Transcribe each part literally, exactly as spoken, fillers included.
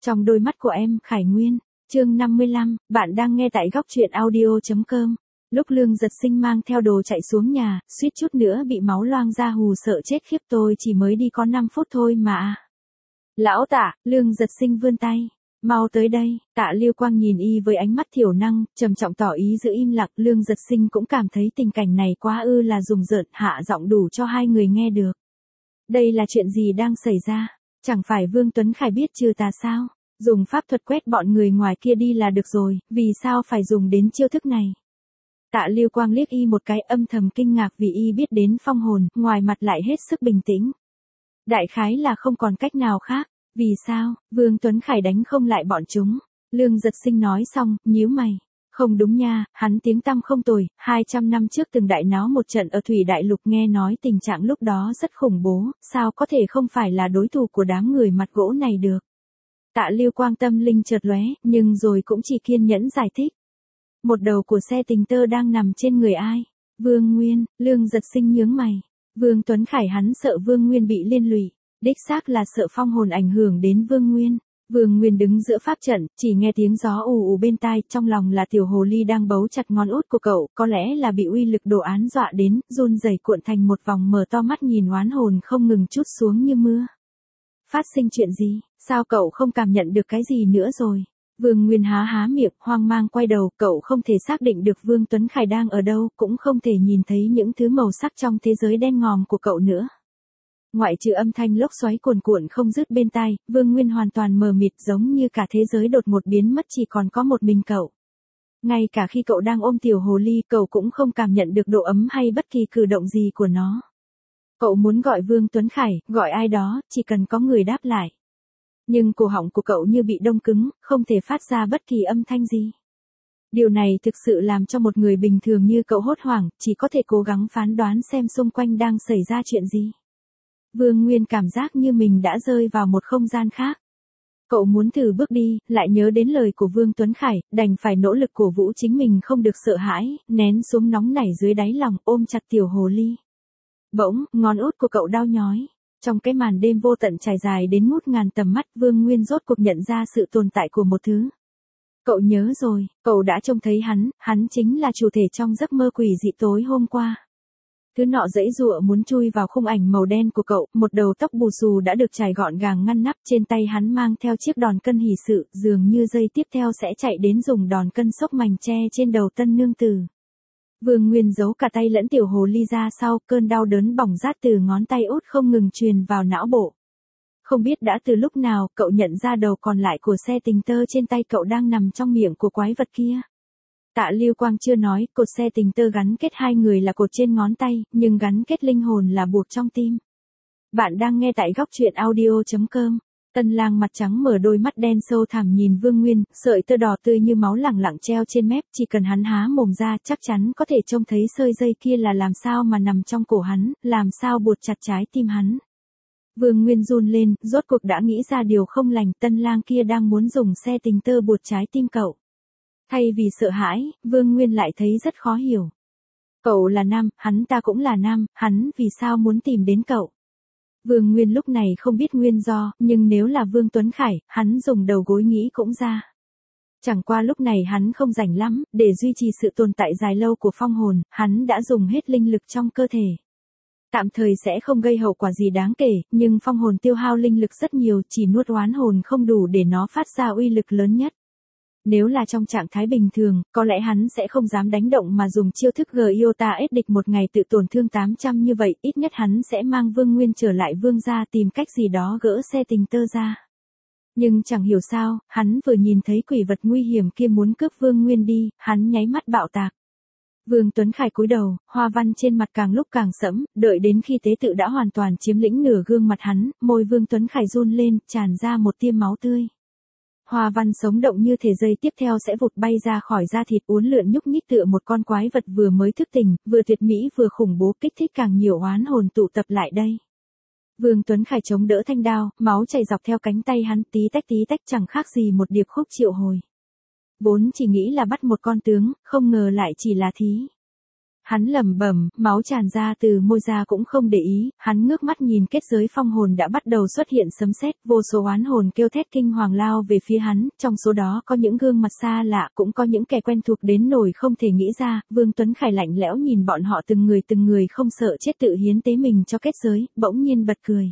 Trong đôi mắt của em, Khải Nguyên. Chương năm mươi lăm, bạn đang nghe tại góc truyện audio chấm com. Lúc Lương Giật Sinh mang theo đồ chạy xuống nhà, suýt chút nữa bị máu loang ra hù sợ chết khiếp, tôi chỉ mới đi có năm phút thôi mà. Lão Tạ, Lương Giật Sinh vươn tay. Mau tới đây. Tạ Lưu Quang nhìn y với ánh mắt thiểu năng, trầm trọng tỏ ý giữ im lặng. Lương Giật Sinh cũng cảm thấy tình cảnh này quá ư là rùng rợn, hạ giọng đủ cho hai người nghe được. Đây là chuyện gì đang xảy ra? Chẳng phải Vương Tuấn Khải biết trừ tà sao? Dùng pháp thuật quét bọn người ngoài kia đi là được rồi, vì sao phải dùng đến chiêu thức này? Tạ Lưu Quang liếc y một cái, âm thầm kinh ngạc vì y biết đến phong hồn, ngoài mặt lại hết sức bình tĩnh. Đại khái là không còn cách nào khác. Vì sao, Vương Tuấn Khải đánh không lại bọn chúng? Lương Giật Sinh nói xong, nhíu mày. Không đúng nha, hắn tiếng tăm không tồi, hai trăm năm trước từng đại náo một trận ở Thủy Đại Lục, nghe nói tình trạng lúc đó rất khủng bố, sao có thể không phải là đối thủ của đám người mặt gỗ này được? Tạ Lưu Quang tâm linh chợt lóe, nhưng rồi cũng chỉ kiên nhẫn giải thích. Một đầu của xe tình tơ đang nằm trên người ai? Vương Nguyên. Lương Giật Sinh nhướng mày. Vương Tuấn Khải hắn sợ Vương Nguyên bị liên lụy. Đích xác là sợ phong hồn ảnh hưởng đến Vương Nguyên. Vương Nguyên đứng giữa pháp trận, chỉ nghe tiếng gió ù ù bên tai, trong lòng là tiểu hồ ly đang bấu chặt ngón út của cậu, có lẽ là bị uy lực đồ án dọa đến, run rẩy cuộn thành một vòng, mở to mắt nhìn oán hồn không ngừng trút xuống như mưa. Phát sinh chuyện gì? Sao cậu không cảm nhận được cái gì nữa rồi? Vương Nguyên há há miệng, hoang mang quay đầu, cậu không thể xác định được Vương Tuấn Khải đang ở đâu, cũng không thể nhìn thấy những thứ màu sắc trong thế giới đen ngòm của cậu nữa. Ngoại trừ âm thanh lốc xoáy cuồn cuộn không dứt bên tai, Vương Nguyên hoàn toàn mờ mịt, giống như cả thế giới đột ngột biến mất, chỉ còn có một mình cậu. Ngay cả khi cậu đang ôm tiểu hồ ly, cậu cũng không cảm nhận được độ ấm hay bất kỳ cử động gì của nó. Cậu muốn gọi Vương Tuấn Khải, gọi ai đó, chỉ cần có người đáp lại. Nhưng cổ họng của cậu như bị đông cứng, không thể phát ra bất kỳ âm thanh gì. Điều này thực sự làm cho một người bình thường như cậu hốt hoảng, chỉ có thể cố gắng phán đoán xem xung quanh đang xảy ra chuyện gì. Vương Nguyên cảm giác như mình đã rơi vào một không gian khác. Cậu muốn thử bước đi, lại nhớ đến lời của Vương Tuấn Khải, đành phải nỗ lực cổ vũ chính mình không được sợ hãi, nén xuống nóng nảy dưới đáy lòng, ôm chặt tiểu hồ ly. Bỗng, ngón út của cậu đau nhói. Trong cái màn đêm vô tận trải dài đến ngút ngàn tầm mắt, Vương Nguyên rốt cuộc nhận ra sự tồn tại của một thứ. Cậu nhớ rồi, cậu đã trông thấy hắn, hắn chính là chủ thể trong giấc mơ quỷ dị tối hôm qua. Thứ nọ giãy giụa muốn chui vào khung ảnh màu đen của cậu, một đầu tóc bù xù đã được trải gọn gàng ngăn nắp, trên tay hắn mang theo chiếc đòn cân hỷ sự, dường như giây tiếp theo sẽ chạy đến dùng đòn cân xốc mảnh tre trên đầu tân nương tử. Vương Nguyên giấu cả tay lẫn tiểu hồ ly ra sau, cơn đau đớn bỏng rát từ ngón tay út không ngừng truyền vào não bộ. Không biết đã từ lúc nào, cậu nhận ra đầu còn lại của xe tình tơ trên tay cậu đang nằm trong miệng của quái vật kia. Tạ Lưu Quang chưa nói, cột xe tình tơ gắn kết hai người là cột trên ngón tay, nhưng gắn kết linh hồn là buộc trong tim. Bạn đang nghe tại góc truyện audio chấm com. Tân Lang mặt trắng mở đôi mắt đen sâu thẳm nhìn Vương Nguyên, sợi tơ đỏ tươi như máu lẳng lặng treo trên mép, chỉ cần hắn há mồm ra, chắc chắn có thể trông thấy sợi dây kia là làm sao mà nằm trong cổ hắn, làm sao buộc chặt trái tim hắn. Vương Nguyên run lên, rốt cuộc đã nghĩ ra điều không lành, Tân Lang kia đang muốn dùng xe tình tơ buộc trái tim cậu. Thay vì sợ hãi, Vương Nguyên lại thấy rất khó hiểu. Cậu là nam, hắn ta cũng là nam, hắn vì sao muốn tìm đến cậu? Vương Nguyên lúc này không biết nguyên do, nhưng nếu là Vương Tuấn Khải, hắn dùng đầu gối nghĩ cũng ra. Chẳng qua lúc này hắn không rảnh lắm, để duy trì sự tồn tại dài lâu của phong hồn, hắn đã dùng hết linh lực trong cơ thể. Tạm thời sẽ không gây hậu quả gì đáng kể, nhưng phong hồn tiêu hao linh lực rất nhiều, chỉ nuốt oán hồn không đủ để nó phát ra uy lực lớn nhất. Nếu là trong trạng thái bình thường, có lẽ hắn sẽ không dám đánh động mà dùng chiêu thức Giota ép địch một ngày tự tổn thương tám trăm như vậy, ít nhất hắn sẽ mang Vương Nguyên trở lại Vương gia tìm cách gì đó gỡ xe tình tơ ra. Nhưng chẳng hiểu sao, hắn vừa nhìn thấy quỷ vật nguy hiểm kia muốn cướp Vương Nguyên đi, hắn nháy mắt bạo tạc. Vương Tuấn Khải cúi đầu, hoa văn trên mặt càng lúc càng sẫm, đợi đến khi tế tự đã hoàn toàn chiếm lĩnh nửa gương mặt hắn, môi Vương Tuấn Khải run lên, tràn ra một tia máu tươi. Hoa văn sống động như thể giây tiếp theo sẽ vụt bay ra khỏi da thịt, uốn lượn nhúc nhích tựa một con quái vật vừa mới thức tỉnh, vừa tuyệt mỹ vừa khủng bố, kích thích càng nhiều oán hồn tụ tập lại đây. Vương Tuấn Khải chống đỡ thanh đao, máu chảy dọc theo cánh tay hắn, tí tách tí tách chẳng khác gì một điệp khúc triệu hồi. Vốn chỉ nghĩ là bắt một con tướng, không ngờ lại chỉ là thí. Hắn lẩm bẩm, máu tràn ra từ môi ra cũng không để ý, hắn ngước mắt nhìn kết giới phong hồn đã bắt đầu xuất hiện sấm sét, vô số oán hồn kêu thét kinh hoàng lao về phía hắn, trong số đó có những gương mặt xa lạ, cũng có những kẻ quen thuộc đến nỗi không thể nghĩ ra. Vương Tuấn Khải lạnh lẽo nhìn bọn họ từng người từng người không sợ chết tự hiến tế mình cho kết giới, bỗng nhiên bật cười.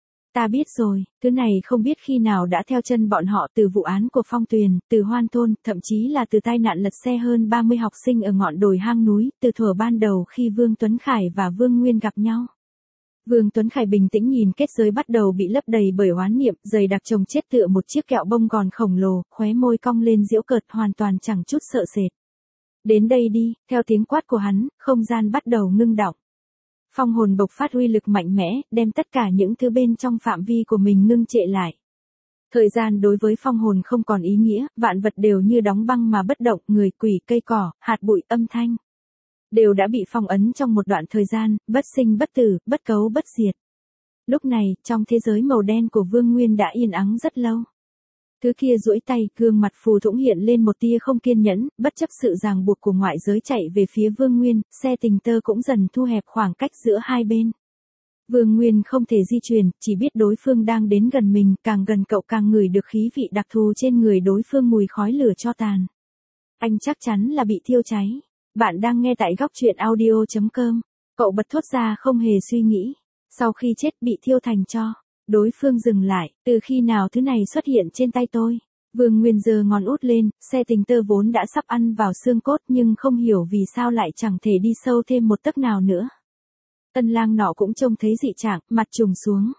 Ta biết rồi, thứ này không biết khi nào đã theo chân bọn họ, từ vụ án của Phong Tuyền, từ Hoan Thôn, thậm chí là từ tai nạn lật xe hơn ba mươi học sinh ở ngọn đồi hang núi, từ thuở ban đầu khi Vương Tuấn Khải và Vương Nguyên gặp nhau. Vương Tuấn Khải bình tĩnh nhìn kết giới bắt đầu bị lấp đầy bởi oán niệm, dày đặc chồng chết tựa một chiếc kẹo bông gòn khổng lồ, khóe môi cong lên giễu cợt, hoàn toàn chẳng chút sợ sệt. Đến đây đi, theo tiếng quát của hắn, không gian bắt đầu ngưng đọng. Phong hồn bộc phát uy lực mạnh mẽ, đem tất cả những thứ bên trong phạm vi của mình ngưng trệ lại. Thời gian đối với phong hồn không còn ý nghĩa, vạn vật đều như đóng băng mà bất động, người, quỷ, cây cỏ, hạt bụi, âm thanh. Đều đã bị phong ấn trong một đoạn thời gian, bất sinh bất tử, bất cấu bất diệt. Lúc này, trong thế giới màu đen của Vương Nguyên đã yên ắng rất lâu. Thứ kia duỗi tay, gương mặt phù thủng hiện lên một tia không kiên nhẫn, bất chấp sự ràng buộc của ngoại giới chạy về phía Vương Nguyên, xe tình tơ cũng dần thu hẹp khoảng cách giữa hai bên. Vương Nguyên không thể di chuyển, chỉ biết đối phương đang đến gần mình, càng gần cậu càng ngửi được khí vị đặc thù trên người đối phương, mùi khói lửa tro tàn. Anh chắc chắn là bị thiêu cháy. Bạn đang nghe tại góc truyện audio chấm com. Cậu bật thốt ra không hề suy nghĩ. Sau khi chết bị thiêu thành tro. Đối phương dừng lại, từ khi nào thứ này xuất hiện trên tay tôi? Vương Nguyên giơ ngón út lên, xe tình tơ vốn đã sắp ăn vào xương cốt nhưng không hiểu vì sao lại chẳng thể đi sâu thêm một tấc nào nữa. Tân lang nọ cũng trông thấy dị trạng, mặt trùng xuống.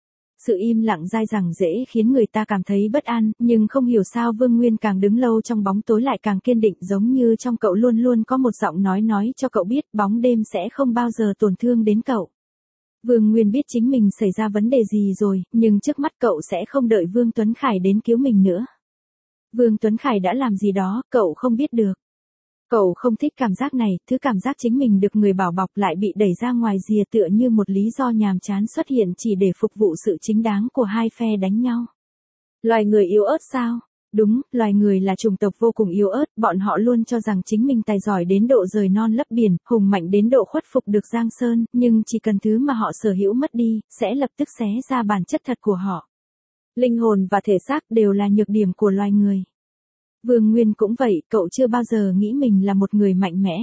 Sự im lặng dai dẳng dễ khiến người ta cảm thấy bất an, nhưng không hiểu sao Vương Nguyên càng đứng lâu trong bóng tối lại càng kiên định, giống như trong cậu luôn luôn có một giọng nói nói cho cậu biết bóng đêm sẽ không bao giờ tổn thương đến cậu. Vương Nguyên biết chính mình xảy ra vấn đề gì rồi, nhưng trước mắt cậu sẽ không đợi Vương Tuấn Khải đến cứu mình nữa. Vương Tuấn Khải đã làm gì đó, cậu không biết được. Cậu không thích cảm giác này, thứ cảm giác chính mình được người bảo bọc lại bị đẩy ra ngoài rìa tựa như một lý do nhàm chán xuất hiện chỉ để phục vụ sự chính đáng của hai phe đánh nhau. Loài người yếu ớt sao? Đúng, loài người là chủng tộc vô cùng yếu ớt, bọn họ luôn cho rằng chính mình tài giỏi đến độ rời non lấp biển, hùng mạnh đến độ khuất phục được Giang Sơn, nhưng chỉ cần thứ mà họ sở hữu mất đi, sẽ lập tức xé ra bản chất thật của họ. Linh hồn và thể xác đều là nhược điểm của loài người. Vương Nguyên cũng vậy, cậu chưa bao giờ nghĩ mình là một người mạnh mẽ.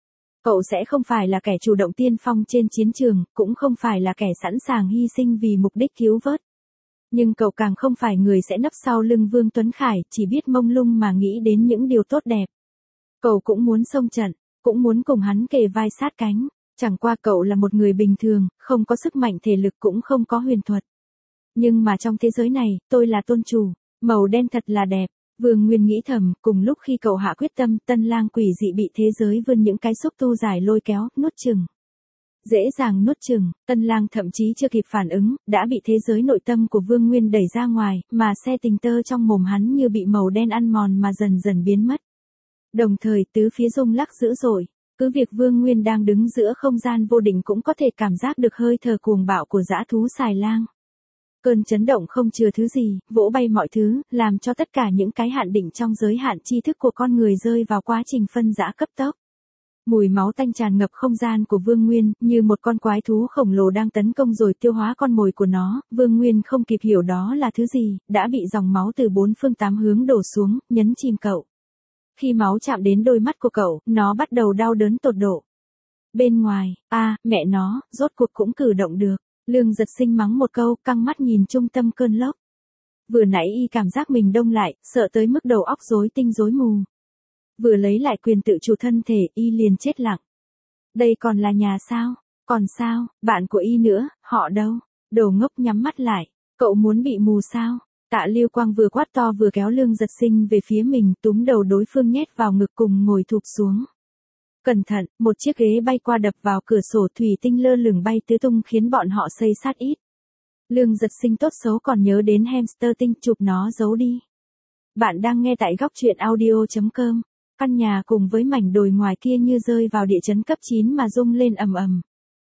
Cậu sẽ không phải là kẻ chủ động tiên phong trên chiến trường, cũng không phải là kẻ sẵn sàng hy sinh vì mục đích cứu vớt. Nhưng cậu càng không phải người sẽ nấp sau lưng Vương Tuấn Khải, chỉ biết mông lung mà nghĩ đến những điều tốt đẹp. Cậu cũng muốn xông trận, cũng muốn cùng hắn kề vai sát cánh. Chẳng qua cậu là một người bình thường, không có sức mạnh thể lực cũng không có huyền thuật. Nhưng mà trong thế giới này, tôi là tôn chủ, màu đen thật là đẹp. Vương Nguyên nghĩ thầm, cùng lúc khi cậu hạ quyết tâm, tân lang quỷ dị bị thế giới vươn những cái xúc tu dài lôi kéo, nuốt chừng. Dễ dàng nuốt chừng, tân lang thậm chí chưa kịp phản ứng, đã bị thế giới nội tâm của Vương Nguyên đẩy ra ngoài, mà xe tình tơ trong mồm hắn như bị màu đen ăn mòn mà dần dần biến mất. Đồng thời tứ phía rung lắc dữ dội, cứ việc Vương Nguyên đang đứng giữa không gian vô định cũng có thể cảm giác được hơi thở cuồng bạo của dã thú xài lang. Cơn chấn động không chừa thứ gì, vỗ bay mọi thứ, làm cho tất cả những cái hạn định trong giới hạn tri thức của con người rơi vào quá trình phân rã cấp tốc. Mùi máu tanh tràn ngập không gian của Vương Nguyên, như một con quái thú khổng lồ đang tấn công rồi tiêu hóa con mồi của nó, Vương Nguyên không kịp hiểu đó là thứ gì, đã bị dòng máu từ bốn phương tám hướng đổ xuống, nhấn chìm cậu. Khi máu chạm đến đôi mắt của cậu, nó bắt đầu đau đớn tột độ. Bên ngoài, a à, mẹ nó, rốt cuộc cũng cử động được. Lương Giật Sinh mắng một câu, căng mắt nhìn trung tâm cơn lốc. Vừa nãy y cảm giác mình đông lại, sợ tới mức đầu óc rối tinh rối mù. Vừa lấy lại quyền tự chủ thân thể, y liền chết lặng. Đây còn là nhà sao? Còn sao, bạn của y nữa, họ đâu? Đồ ngốc nhắm mắt lại, cậu muốn bị mù sao? Tạ Lưu Quang vừa quát to vừa kéo Lương Giật Sinh về phía mình, túm đầu đối phương nhét vào ngực cùng ngồi thụp xuống. Cẩn thận, một chiếc ghế bay qua đập vào cửa sổ thủy tinh lơ lửng bay tứ tung khiến bọn họ xây sát ít. Lương Giật Sinh tốt xấu còn nhớ đến hamster tinh, chụp nó giấu đi. Bạn đang nghe tại góc truyện audio chấm com. Căn nhà cùng với mảnh đồi ngoài kia như rơi vào địa chấn cấp chín mà rung lên ầm ầm.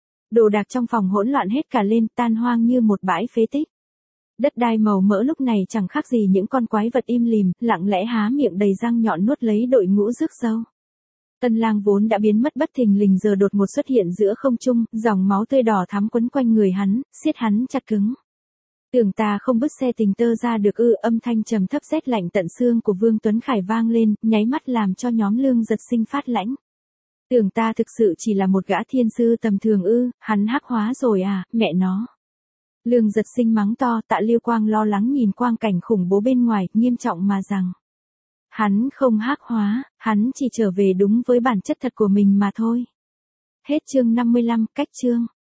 Đồ đạc trong phòng hỗn loạn hết cả lên, tan hoang như một bãi phế tích. Đất đai màu mỡ lúc này chẳng khác gì những con quái vật im lìm, lặng lẽ há miệng đầy răng nhọn nuốt lấy đội ngũ rước dâu. Tân Lang vốn đã biến mất bất thình lình giờ đột ngột xuất hiện giữa không trung, dòng máu tươi đỏ thắm quấn quanh người hắn, siết hắn chặt cứng. Tưởng ta không bứt xe tình tơ ra được ư, âm thanh trầm thấp rét lạnh tận xương của Vương Tuấn Khải vang lên, nháy mắt làm cho nhóm Lương Giật Sinh phát lãnh. Tưởng ta thực sự chỉ là một gã thiên sư tầm thường ư, hắn hắc hóa rồi à, mẹ nó. Lương Giật Sinh mắng to, Tạ Liêu Quang lo lắng nhìn quang cảnh khủng bố bên ngoài, nghiêm trọng mà rằng. Hắn không hắc hóa, hắn chỉ trở về đúng với bản chất thật của mình mà thôi. Hết chương năm mươi lăm, cách chương.